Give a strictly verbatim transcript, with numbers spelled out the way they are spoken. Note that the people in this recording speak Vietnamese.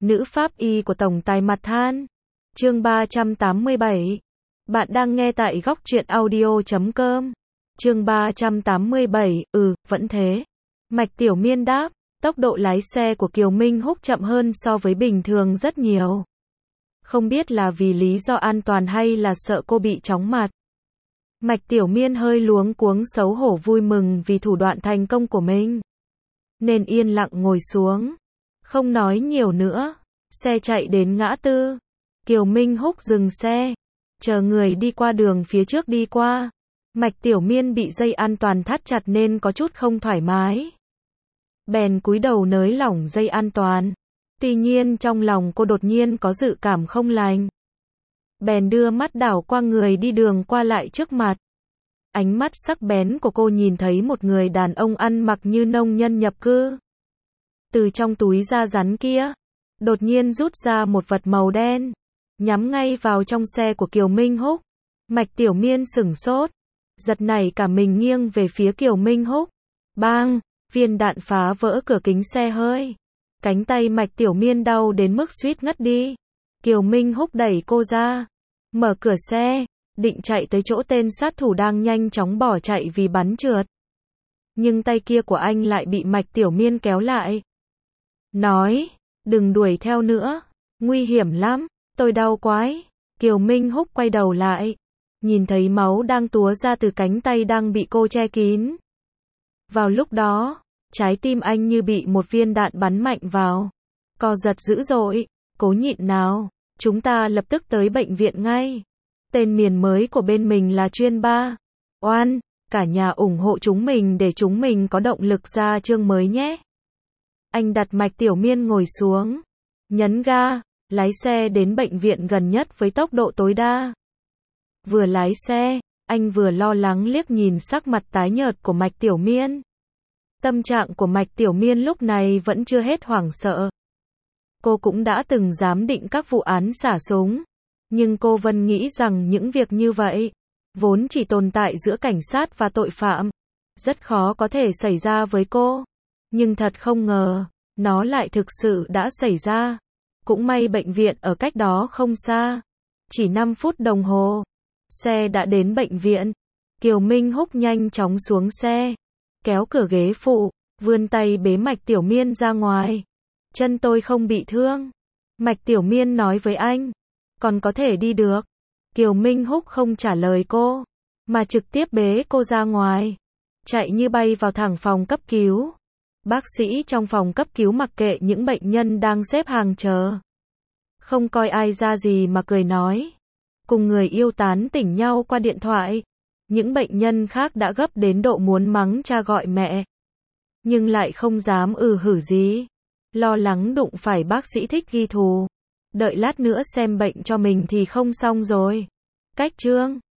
Nữ pháp y của tổng tài mặt than. Chương ba trăm tám mươi bảy. Bạn đang nghe tại góc truyện audio chấm com. Chương ba trăm tám mươi bảy, ừ, vẫn thế. Mạch Tiểu Miên đáp, tốc độ lái xe của Kiều Minh Húc chậm hơn so với bình thường rất nhiều. Không biết là vì lý do an toàn hay là sợ cô bị chóng mặt. Mạch Tiểu Miên hơi luống cuống xấu hổ vui mừng vì thủ đoạn thành công của mình. Nên yên lặng ngồi xuống. Không nói nhiều nữa. Xe chạy đến ngã tư. Kiều Minh Húc dừng xe. Chờ người đi qua đường phía trước đi qua. Mạch Tiểu Miên bị dây an toàn thắt chặt nên có chút không thoải mái. Bèn cúi đầu nới lỏng dây an toàn. Tuy nhiên trong lòng cô đột nhiên có dự cảm không lành. Bèn đưa mắt đảo qua người đi đường qua lại trước mặt. Ánh mắt sắc bén của cô nhìn thấy một người đàn ông ăn mặc như nông nhân nhập cư. Từ trong túi da rắn kia, đột nhiên rút ra một vật màu đen, nhắm ngay vào trong xe của Kiều Minh Húc. Mạch Tiểu Miên sửng sốt, giật nảy cả mình nghiêng về phía Kiều Minh Húc. Bang, viên đạn phá vỡ cửa kính xe hơi. Cánh tay Mạch Tiểu Miên đau đến mức suýt ngất đi. Kiều Minh Húc đẩy cô ra, mở cửa xe, định chạy tới chỗ tên sát thủ đang nhanh chóng bỏ chạy vì bắn trượt. Nhưng tay kia của anh lại bị Mạch Tiểu Miên kéo lại. Nói, đừng đuổi theo nữa, nguy hiểm lắm, tôi đau quái. Kiều Minh Húc quay đầu lại, nhìn thấy máu đang túa ra từ cánh tay đang bị cô che kín. Vào lúc đó, trái tim anh như bị một viên đạn bắn mạnh vào. Co giật dữ dội, cố nhịn nào, chúng ta lập tức tới bệnh viện ngay. Tên miền mới của bên mình là Chuyên Ba. Oan, cả nhà ủng hộ chúng mình để chúng mình có động lực ra chương mới nhé. Anh đặt Mạch Tiểu Miên ngồi xuống, nhấn ga, lái xe đến bệnh viện gần nhất với tốc độ tối đa. Vừa lái xe, anh vừa lo lắng liếc nhìn sắc mặt tái nhợt của Mạch Tiểu Miên. Tâm trạng của Mạch Tiểu Miên lúc này vẫn chưa hết hoảng sợ. Cô cũng đã từng giám định các vụ án xả súng, nhưng cô vẫn nghĩ rằng những việc như vậy vốn chỉ tồn tại giữa cảnh sát và tội phạm, rất khó có thể xảy ra với cô. Nhưng thật không ngờ, nó lại thực sự đã xảy ra. Cũng may bệnh viện ở cách đó không xa. Chỉ năm phút đồng hồ, xe đã đến bệnh viện. Kiều Minh Húc nhanh chóng xuống xe, kéo cửa ghế phụ, vươn tay bế Mạch Tiểu Miên ra ngoài. Chân tôi không bị thương. Mạch Tiểu Miên nói với anh. Còn có thể đi được. Kiều Minh Húc không trả lời cô, mà trực tiếp bế cô ra ngoài. Chạy như bay vào thẳng phòng cấp cứu. Bác sĩ trong phòng cấp cứu mặc kệ những bệnh nhân đang xếp hàng chờ. Không coi ai ra gì mà cười nói. Cùng người yêu tán tỉnh nhau qua điện thoại. Những bệnh nhân khác đã gấp đến độ muốn mắng cha gọi mẹ. Nhưng lại không dám ừ hử gì. Lo lắng đụng phải bác sĩ thích ghi thù. Đợi lát nữa xem bệnh cho mình thì không xong rồi. Cách chương